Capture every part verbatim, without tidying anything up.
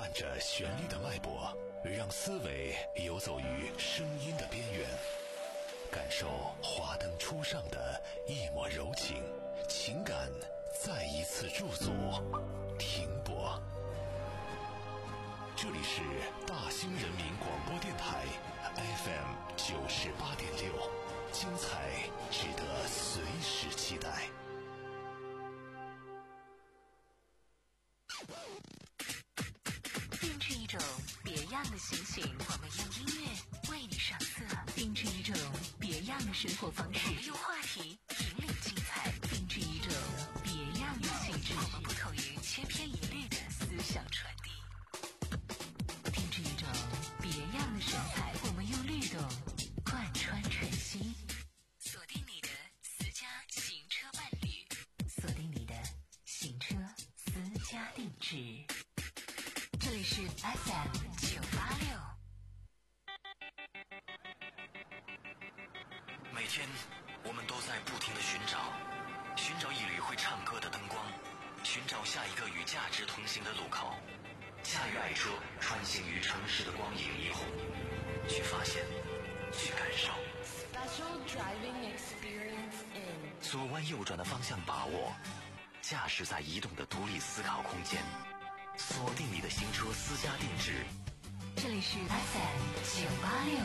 挽着旋律的脉搏，让思维游走于声音的边缘，感受华灯初上的一抹柔情，情感再一次驻足停泊。这里是大兴人民广播电台 F M 九十八点六，精彩值得随时期待。 定制一种别样的心情，我们用音乐为你上色；定制一种别样的生活方式，我们用话题引领精彩；定制一种别样的性质，我们不同于千篇一律的思想传递；定制一种别样的神采，我们用律动贯穿晨曦。锁定你的私家行车伴侣，锁定你的行车私家定制。这里是 F M 九八六。 每天我们都在不停地寻找，寻找一缕会唱歌的灯光，寻找下一个与价值同行的路口。驾驭爱车，穿行于城市的光影霓虹，去发现，去感受。 Special driving experience in 左弯右转的方向把握，驾驶在移动的独立思考空间。锁定你的行车私家定制， 这里是 F M 九八六。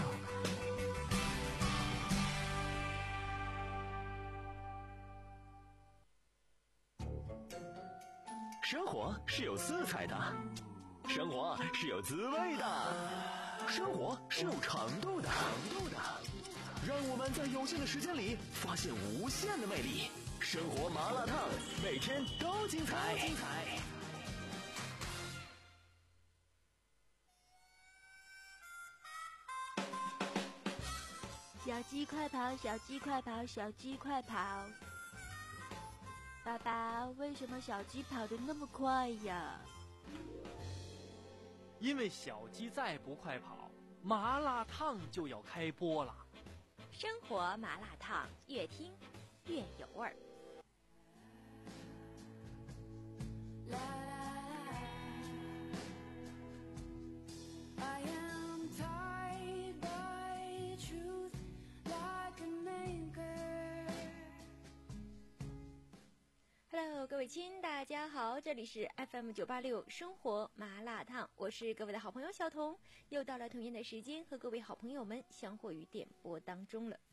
生活是有色彩的，生活是有滋味的，生活是有程度的，程度的。让我们在有限的时间里发现无限的魅力。生活麻辣烫，每天都精彩，精彩。 小鸡快跑，小鸡快跑，小鸡快跑！爸爸，为什么小鸡跑得那么快呀？ 因为小鸡再不快跑，麻辣烫就要开播了。 生活麻辣烫，越听越有味儿。Hello， 各位亲，大家好，这里是 F M 九八六生活麻辣烫，我是各位的好朋友小彤，又到了同样的时间，和各位好朋友们相会于点播当中了。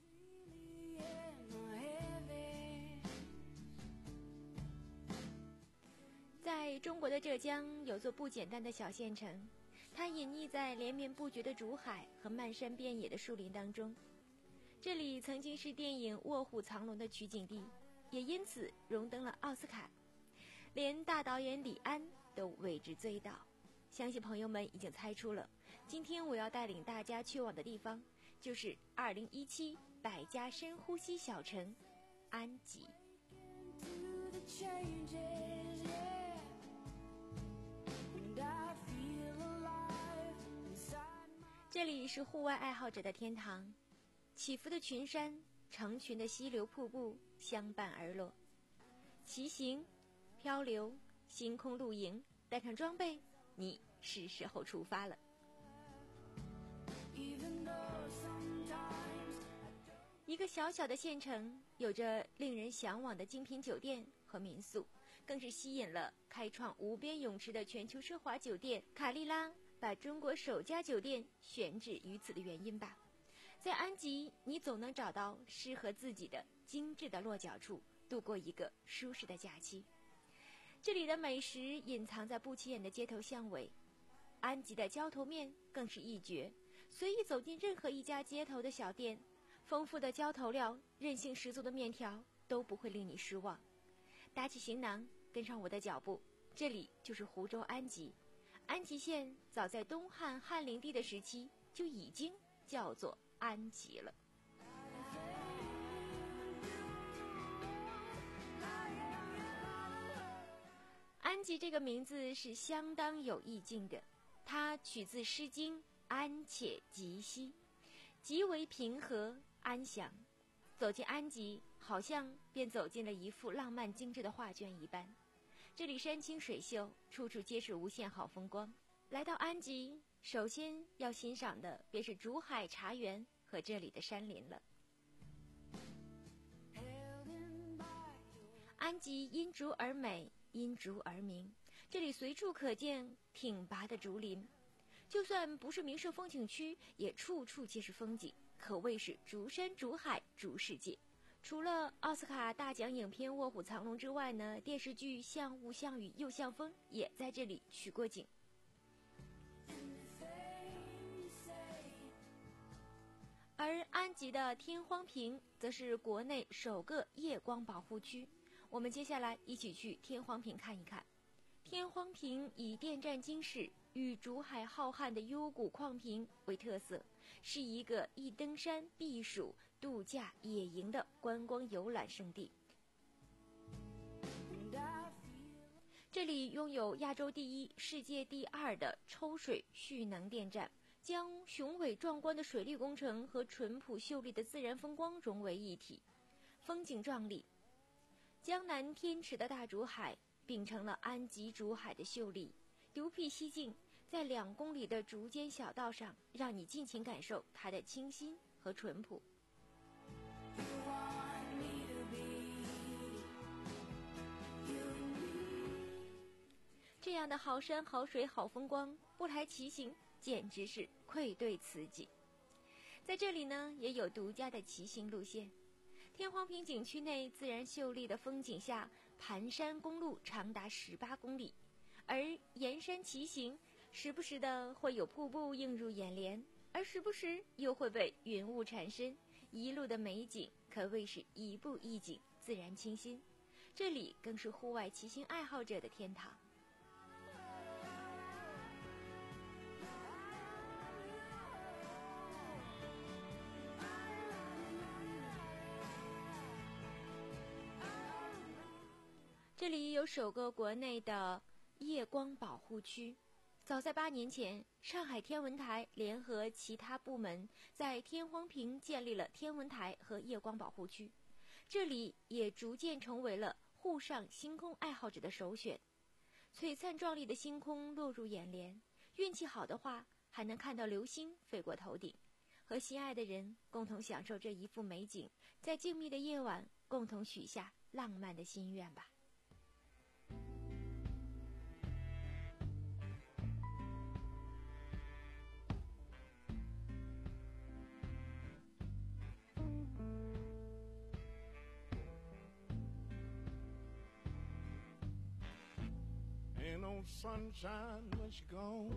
在中国的浙江，有座不简单的小县城，它隐匿在连绵不绝的竹海和漫山遍野的树林当中。这里曾经是电影《卧虎藏龙》的取景地，也因此荣登了奥斯卡，连大导演李安都为之醉倒。相信朋友们已经猜出了，今天我要带领大家去往的地方，就是二零一七百家深呼吸小城安吉。这里是户外爱好者的天堂，起伏的群山，成群的溪流瀑布相伴而落，骑行、漂流、星空露营，带上装备，你是时候出发了。一个小小的县城，有着令人向往的精品酒店和民宿，更是吸引了开创无边泳池的全球奢华酒店卡丽拉把中国首家酒店选址于此的原因吧。在安吉，你总能找到适合自己的精致的落脚处，度过一个舒适的假期。这里的美食隐藏在不起眼的街头巷尾，安吉的浇头面更是一绝，随意走进任何一家街头的小店，丰富的浇头料，韧性十足的面条都不会令你失望。打起行囊，跟上我的脚步，这里就是湖州安吉。安吉县早在东汉汉灵帝的时期就已经叫做安吉了。安吉这个名字是相当有意境的，它取自《诗经》安且吉兮，极为平和安详。走进安吉，好像便走进了一幅浪漫精致的画卷一般。这里山清水秀，处处皆是无限好风光。 来到安吉，首先要欣赏的便是竹海茶园和这里的山林了。安吉因竹而美，因竹而名，这里随处可见挺拔的竹林，就算不是名胜风景区，也处处皆是风景，可谓是竹山竹海竹世界。除了奥斯卡大奖影片《卧虎藏龙》之外呢，电视剧《像雾像雨又像风》也在这里取过景。而安吉的天荒坪则是国内首个夜光保护区，我们接下来一起去天荒坪看一看。天荒坪以电站经史与竹海浩瀚的幽谷矿坪为特色，是一个以登山、避暑、度假、野营的观光游览胜地。这里拥有亚洲第一、世界第二的抽水蓄能电站，将雄伟壮观的水利工程和淳朴秀丽的自然风光融为一体，风景壮丽。江南天池的大竹海秉承了安吉竹海的秀丽，独辟蹊径，在两公里的竹间小道上，让你尽情感受它的清新和淳朴。这样的好山好水好风光，不来骑行简直是愧对此景。在这里呢，也有独家的骑行路线。天荒坪景区内自然秀丽的风景下，盘山公路长达十八公里，而沿山骑行，时不时的会有瀑布映入眼帘，而时不时又会被云雾缠身，一路的美景可谓是一步一景，自然清新。这里更是户外骑行爱好者的天堂。这里有首个国内的夜光保护区。早在八年前，上海天文台联合其他部门在天荒坪建立了天文台和夜光保护区，这里也逐渐成为了沪上星空爱好者的首选。璀璨壮丽的星空落入眼帘，运气好的话还能看到流星飞过头顶，和心爱的人共同享受这一幅美景，在静谧的夜晚共同许下浪漫的心愿吧。 Ain't no sunshine when she gone.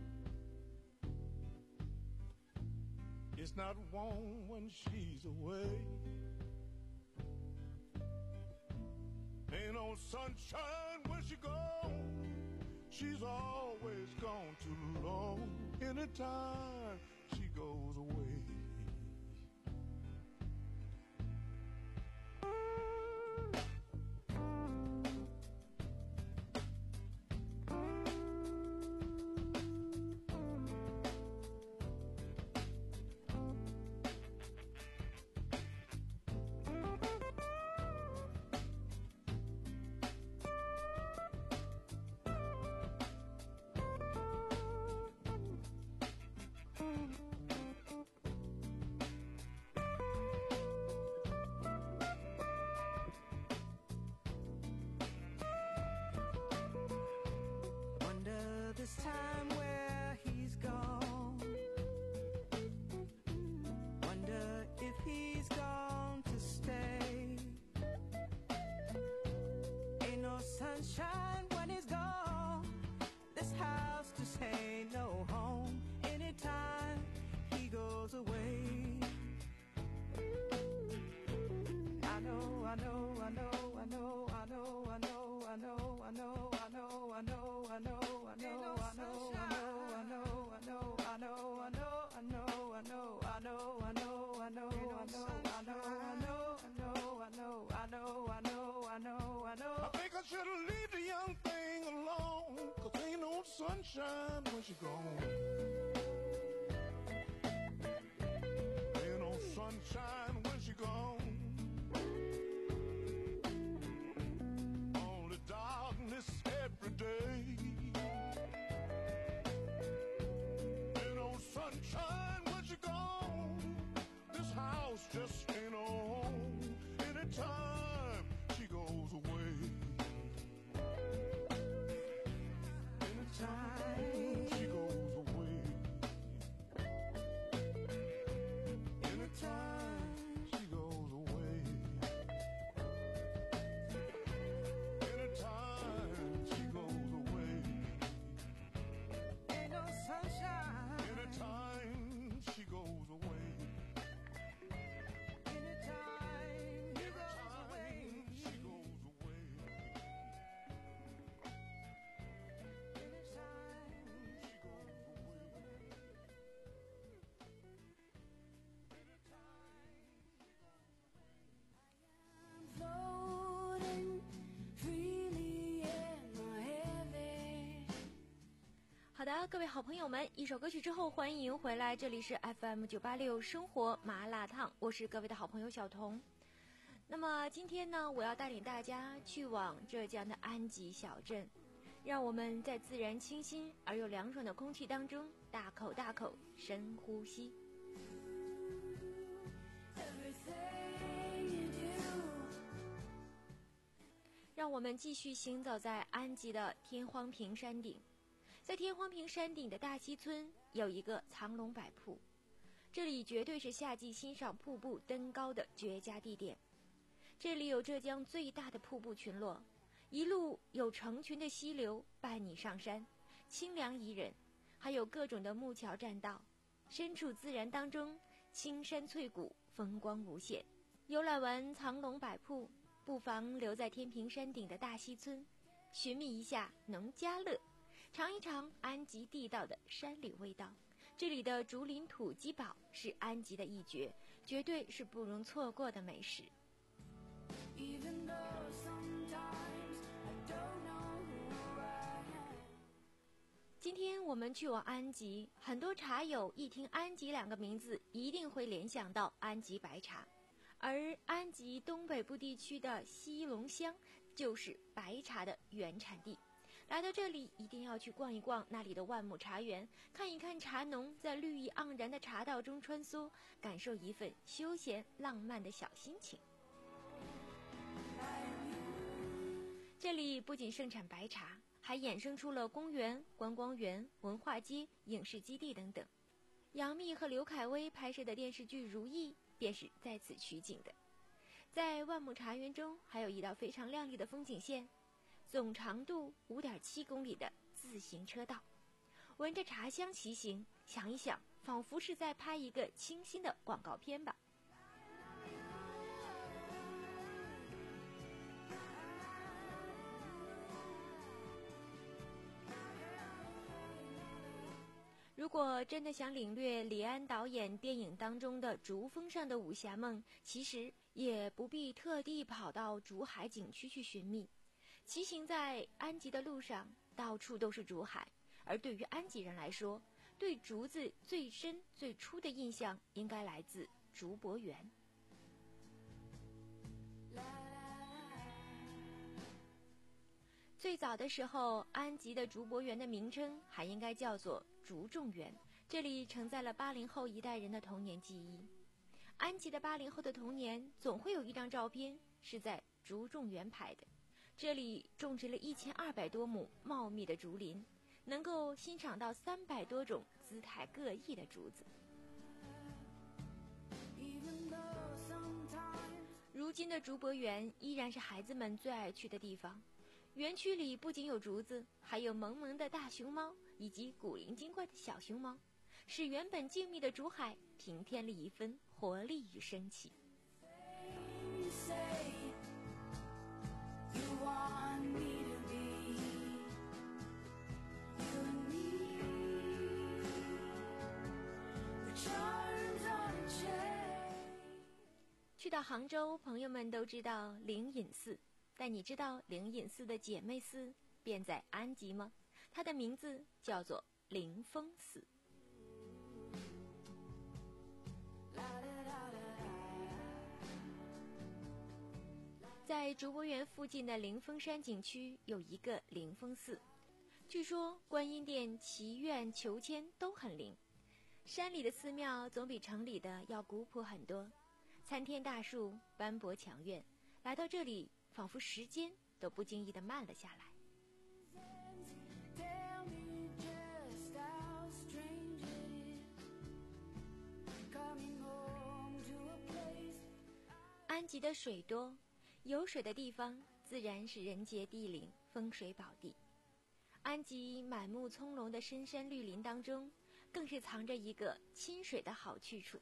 It's not warm when she's away. Ain't no sunshine when she gone. She's always gone too long. Anytime she goes away. This time where he's gone. Wonder if he's gone to stay. Ain't no sunshine when he's gone. This house just ain't no home. Anytime he goes away. I know, I know, I know, I know, I know, I know, I know, I know, I know, I know, I know. Should've leave the young thing alone, 'cause ain't no sunshine when she gone. Ain't no sunshine when she gone. Only darkness every day. 了，各位好朋友们，一首歌曲之后，欢迎回来，这里是 F M 九八六生活麻辣烫，我是各位的好朋友小彤。那么今天呢，我要带领大家去往浙江的安吉小镇，让我们在自然清新而又凉爽的空气当中，大口大口深呼吸。让我们继续行走在安吉的天荒坪山顶。在天荒坪山顶的大溪村有一个藏龙百瀑，这里绝对是夏季欣赏瀑布登高的绝佳地点。这里有浙江最大的瀑布群落，一路有成群的溪流伴你上山，清凉宜人，还有各种的木桥栈道，身处自然当中，青山翠谷，风光无限。游览完藏龙百瀑，不妨留在天平山顶的大溪村，寻觅一下农家乐，尝一尝安吉地道的山里味道。这里的竹林土鸡煲是安吉的一绝，绝对是不容错过的美食。今天我们去往安吉，很多茶友一听安吉两个名字，一定会联想到安吉白茶。而安吉东北部地区的西龙乡就是白茶的原产地。来到这里一定要去逛一逛那里的万亩茶园，看一看茶农在绿意盎然的茶道中穿梭，感受一份休闲浪漫的小心情。这里不仅盛产白茶，还衍生出了公园、观光园、文化街、影视基地等等。杨幂和刘恺威拍摄的电视剧《如懿》便是在此取景的。在万亩茶园中还有一道非常亮丽的风景线，总长度 五点七公里的自行车道，闻着茶香骑行，想一想仿佛是在拍一个清新的广告片吧。如果真的想领略李安导演电影当中的竹峰上的武侠梦，其实也不必特地跑到竹海景区去寻觅。骑行在安吉的路上，到处都是竹海，而对于安吉人来说，对竹子最深最初的印象应该来自竹柏园。最早的时候，安吉的竹柏园的名称还应该叫做竹众园，这里承载了八零后一代人的童年记忆。安吉的八零后的童年总会有一张照片是在竹众园拍的，这里种植了一千二百多亩茂密的竹林，能够欣赏到三百多种姿态各异的竹子。如今的竹柏园依然是孩子们最爱去的地方。园区里不仅有竹子，还有萌萌的大熊猫以及古灵精怪的小熊猫，使原本静谧的竹海平添了一分活力与生气。去到杭州，朋友们都知道灵隐寺，但你知道灵隐寺的姐妹寺便在安吉吗？它的名字叫做灵峰寺。在竹柏园附近的灵峰山景区有一个灵峰寺，据说观音殿、祈愿、求签都很灵。山里的寺庙总比城里的要古朴很多，参天大树，斑驳墙院，来到这里仿佛时间都不经意地慢了下来。安吉的水多，有水的地方自然是人杰地灵，风水宝地。安吉满目葱茏的深山绿林当中，更是藏着一个亲水的好去处。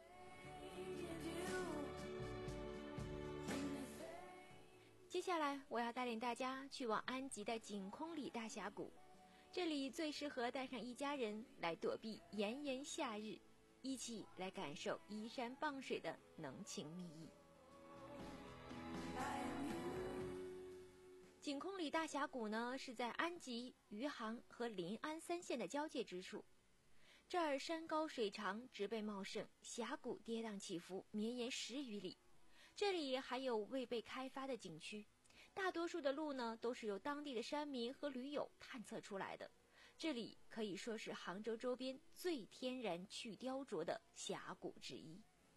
接下来我要带领大家去往安吉的景空里大峡谷，这里最适合带上一家人来躲避炎炎夏日，一起来感受依山傍水的浓情蜜意。 井空里大峡谷呢，是在安吉、余杭和临安三县的交界之处。这儿山高水长，植被茂盛，峡谷跌宕起伏，绵延十余里。这里还有未被开发的景区，大多数的路呢都是由当地的山民和驴友探测出来的。这里可以说是杭州周边最天然去雕琢的峡谷之一。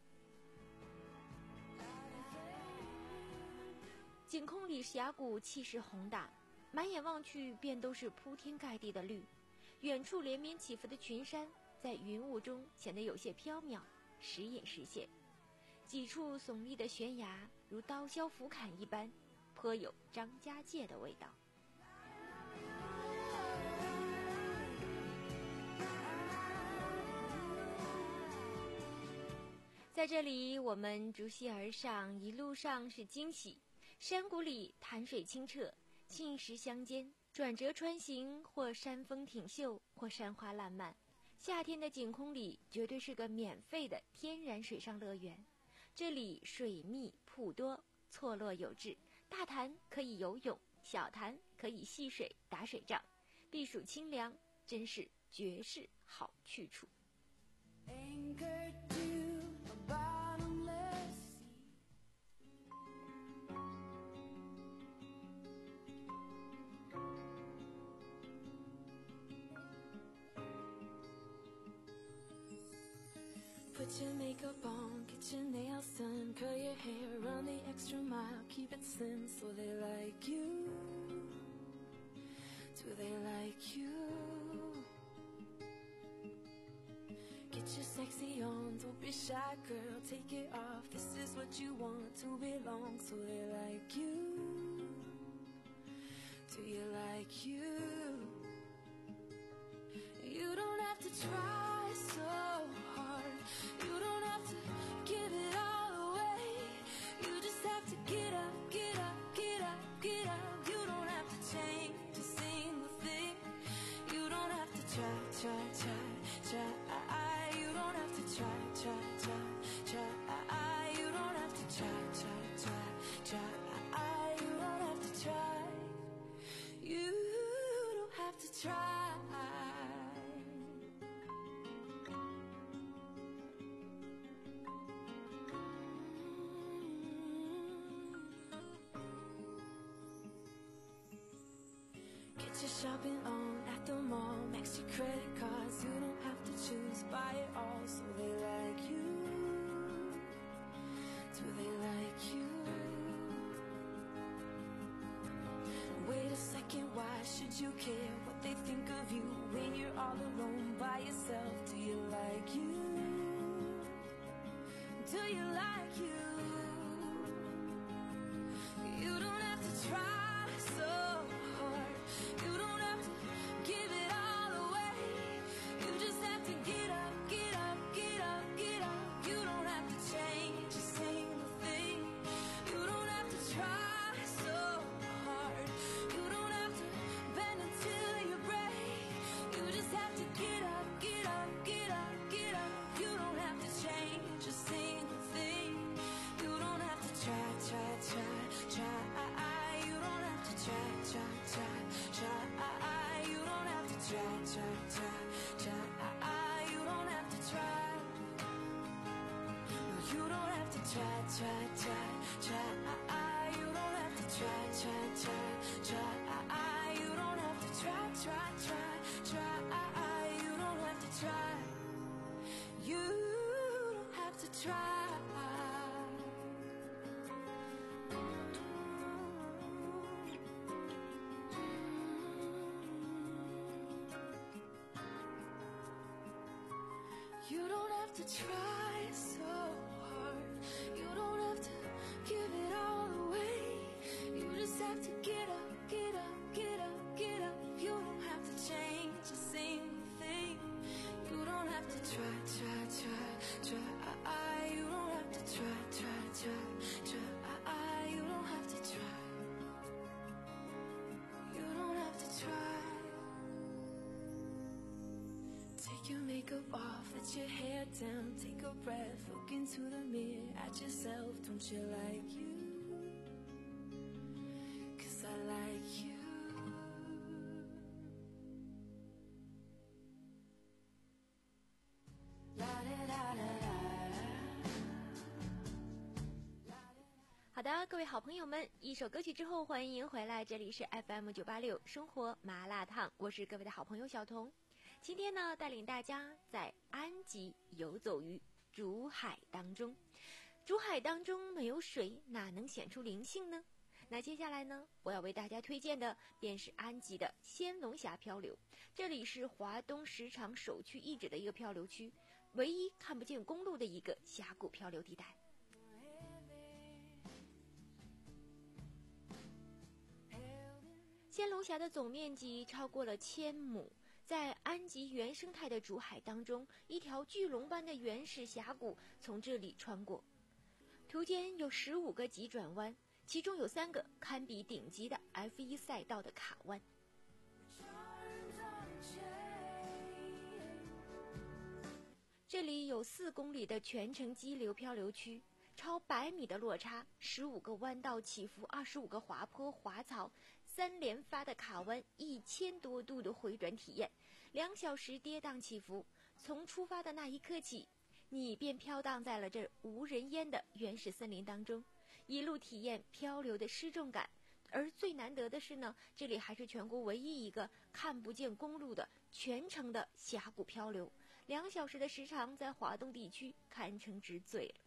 井空里峡谷气势宏大，满眼望去便都是铺天盖地的绿，远处连绵起伏的群山在云雾中显得有些飘渺，时隐时现。几处耸立的悬崖如刀削斧砍一般，颇有张家界的味道。在这里我们逐溪而上，一路上是惊喜。山谷里潭水清澈，沁石相间，转折穿行，或山峰挺秀，或山花烂漫。夏天的井空里绝对是个免费的天然水上乐园。这里水密瀑多，错落有致，大潭可以游泳，小潭可以戏水打水仗，避暑清凉，真是绝世好去处。 Put your makeup on, get your nails done, curl your hair, run the extra mile, keep it slim so they like you. Do they like you? Get your sexy on, don't be shy girl, take it off, this is what you want to belong, so they like you. Do you like you? You don't have to try so hard, you don't have to give it all away, you just have to get up, get up, get up, get up. You don't have to change a single thing, you don't have to try, try, try, try. You don't have to try, try, try, try. You don't have to try, try, try, try. You don't have to try, you don't have to try. Your shopping on at the mall, max your credit cards, you don't have to choose, buy it all, so they like you. Do they like you? Wait a second, why should you care what they think of you when you're all alone by yourself? Do you like you? Do you like you? You don't have to try so hard, you don't have to give it all away, you just have to get up, get up, get up, get up. You don't have to change a single thing, you don't have to try so hard, you don't have to bend until you break, you just have to get up, get up, get up, get up. You don't have to change a single thing, you don't have to try, try, try, try. You don't have to try, try, try, try. You don't have to try, try, try, try. You don't have to try. No, you don't have to try, try, try, try. You don't have to try, try, try, try. You don't have to try, try, try, try. You don't have to try. You don't have to try. You don't have to try so hard, you don't have to give it all away, you just have to get up, get up, get up, get up. You don't have to change a single thing, you don't have to try, try, try, try. You don't have to try, try, try, try. You don't have to try, you don't have to try. Take your makeup off, let your hair down, take a breath, look into the mirror at yourself. Don't you like you? 'Cause I like 各位好朋友们，一首歌曲之后，欢迎回来，这里是 F M 九八六生活麻辣烫，我是各位的好朋友小彤。今天呢，带领大家在安吉游走于竹海当中。竹海当中没有水，哪能显出灵性呢？那接下来呢，我要为大家推荐的便是安吉的仙龙峡漂流。这里是华东石场首屈一指的一个漂流区，唯一看不见公路的一个峡谷漂流地带。仙龙峡的总面积超过了千亩，在安吉原生态的竹海当中，一条巨龙般的原始峡谷从这里穿过，途间有十五个急转弯，其中有三个堪比顶级的 F 一 赛道的卡弯。这里有四公里的全程激流漂流区，超百米的落差，十五个弯道起伏，二十五个滑坡滑槽，三连发的卡弯，一千多度的回转体验，两小时跌宕起伏。从出发的那一刻起，你便飘荡在了这无人烟的原始森林当中，一路体验漂流的失重感。而最难得的是呢，这里还是全国唯一一个看不见公路的全程的峡谷漂流，两小时的时长在华东地区堪称之最了。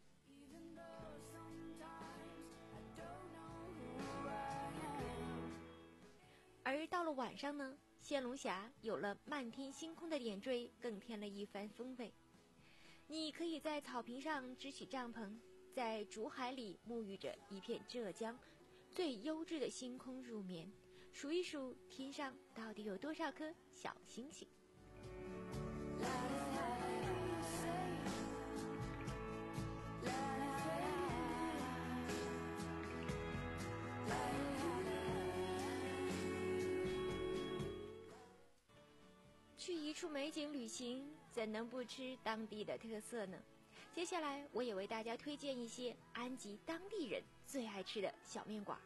而到了晚上呢，仙龙峡有了漫天星空的点缀，更添了一番风味。你可以在草坪上支起帐篷，在竹海里沐浴着一片浙江最优质的星空入眠，数一数天上到底有多少颗小星星。去一处美景旅行，怎能不吃当地的特色呢？接下来我也为大家推荐一些安吉当地人最爱吃的小面馆。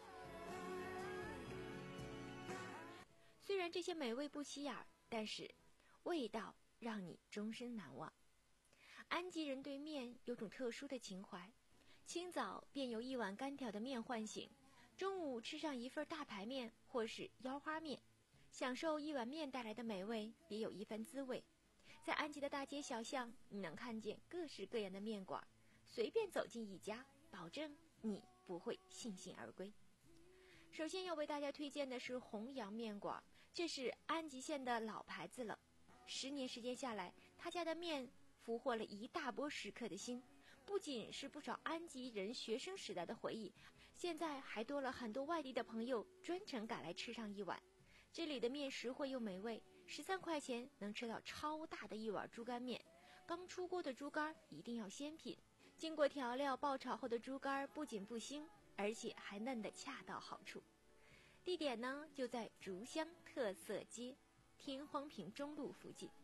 虽然这些美味不起眼，但是味道让你终身难忘。安吉人对面有种特殊的情怀，清早便有一碗干条的面唤醒，中午吃上一份大排面或是腰花面，享受一碗面带来的美味，别有一番滋味。在安吉的大街小巷，你能看见各式各样的面馆，随便走进一家，保证你不会悻悻而归。首先要为大家推荐的是弘扬面馆，这是安吉县的老牌子了。十年时间下来，他家的面俘获了一大波食客的心，不仅是不少安吉人学生时代的回忆，现在还多了很多外地的朋友专程赶来吃上一碗。这里的面实惠又美味，十三块钱能吃到超大的一碗猪肝面。刚出锅的猪肝一定要鲜品，经过调料爆炒后的猪肝不仅不腥，而且还嫩得恰到好处。地点呢就在竹乡特色街天荒坪中路附近。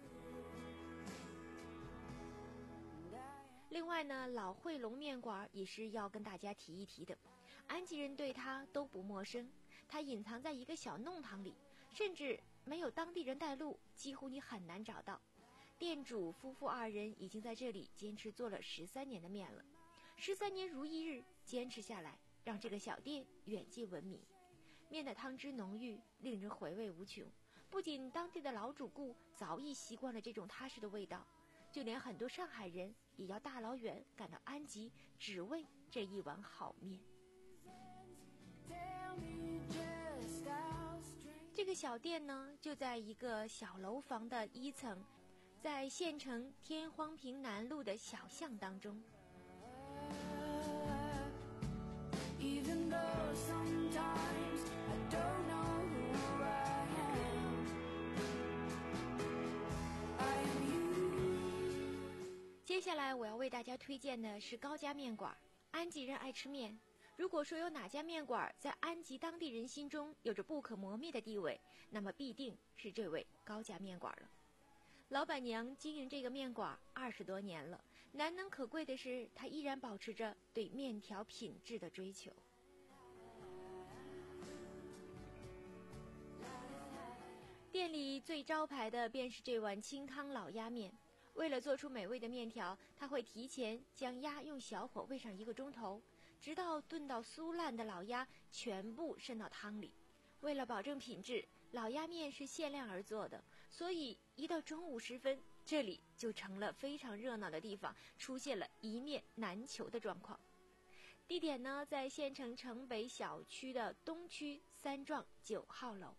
另外呢，老汇龙面馆也是要跟大家提一提的，安吉人对它都不陌生。它隐藏在一个小弄堂里，甚至没有当地人带路，几乎你很难找到。店主夫妇二人已经在这里坚持做了十三年的面了，十三年如一日，坚持下来，让这个小店远近闻名。面的汤汁浓郁，令人回味无穷。不仅当地的老主顾早已习惯了这种踏实的味道，就连很多上海人也要大老远赶到安吉，只为这一碗好面。这个小店呢，就在一个小楼房的一层，在县城天荒坪南路的小巷当中。接下来我要为大家推荐的是高家面馆。安吉人爱吃面，如果说有哪家面馆在安吉当地人心中有着不可磨灭的地位，那么必定是这位高家面馆了。老板娘经营这个面馆二十多年了，难能可贵的是，她依然保持着对面条品质的追求。店里最招牌的便是这碗清汤老鸭面。为了做出美味的面条，他会提前将鸭用小火煨上一个钟头， 直到炖到酥烂的老鸭全部渗到汤里。为了保证品质，老鸭面是限量而做的，所以一到中午时分，这里就成了非常热闹的地方，出现了一面难求的状况。地点呢，在县城城北小区的东区三幢九号楼。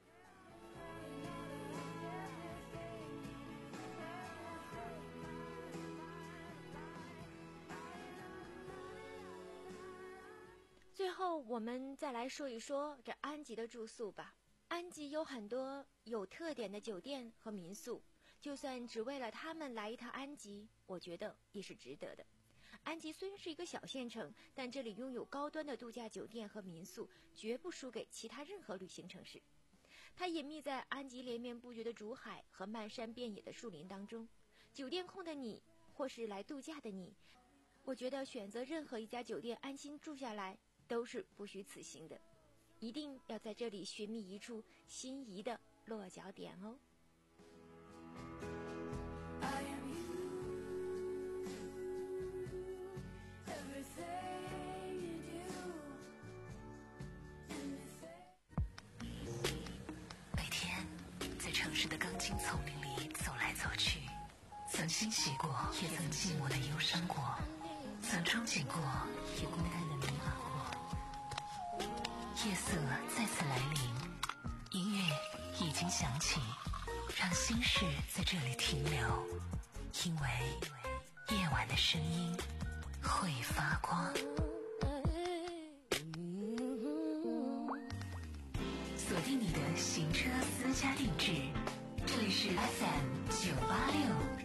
最后我们再来说一说这安吉的住宿吧。安吉有很多有特点的酒店和民宿，就算只为了他们来一趟安吉，我觉得也是值得的。安吉虽然是一个小县城，但这里拥有高端的度假酒店和民宿，绝不输给其他任何旅行城市。它隐秘在安吉连绵不绝的竹海和漫山遍野的树林当中。酒店控的你，或是来度假的你，我觉得选择任何一家酒店安心住下来都是不虚此行的，一定要在这里寻觅一处心仪的落脚点哦。 每天在城市的钢筋丛林里走来走去，曾欣喜过，也曾寂寞的忧伤过，曾憧憬过，也孤单的迷茫过。夜色再次来临，音乐已经响起，让心事在这里停留，因为夜晚的声音会发光。锁定你的行车私家定制，这里是 F M 九八六。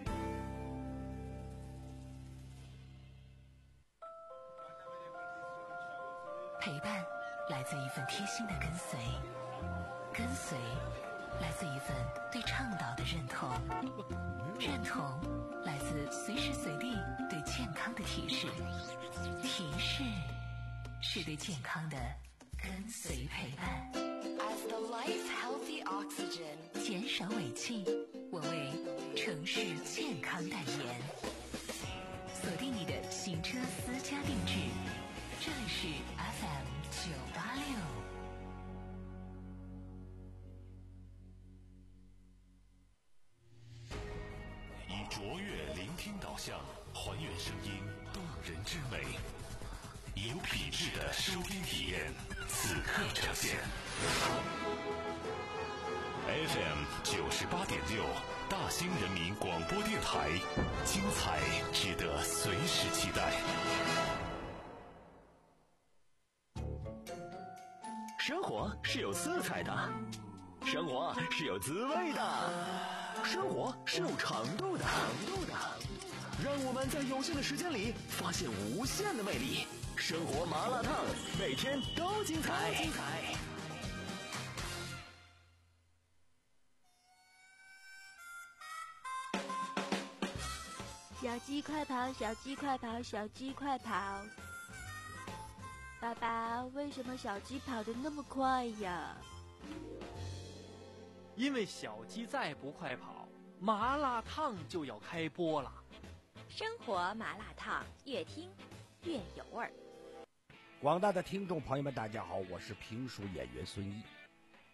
陪伴来自一份贴心的跟随，跟随来自一份对倡导的认同，认同来自随时随地对健康的提示，提示是对健康的跟随陪伴。As the life healthy oxygen， 减少尾气，我为城市健康代言。锁定你的行车私家定制，这里是 F M 九八六。 以卓越聆听导向，还原声音动人之美，以有品质的收听体验，此刻呈现。F M 九十八点六，大兴人民广播电台，精彩值得随时期待。 生活是有色彩的，生活是有滋味的，生活是有长度的，长度的。让我们在有限的时间里发现无限的魅力。生活麻辣烫，每天都精彩。精彩。 小鸡快跑，小鸡快跑，小鸡快跑！爸爸，为什么小鸡跑得那么快呀？ 因为小鸡再不快跑，麻辣烫就要开播了。 生活麻辣烫，越听越有味儿。 广大的听众朋友们，大家好，我是评书演员孙一。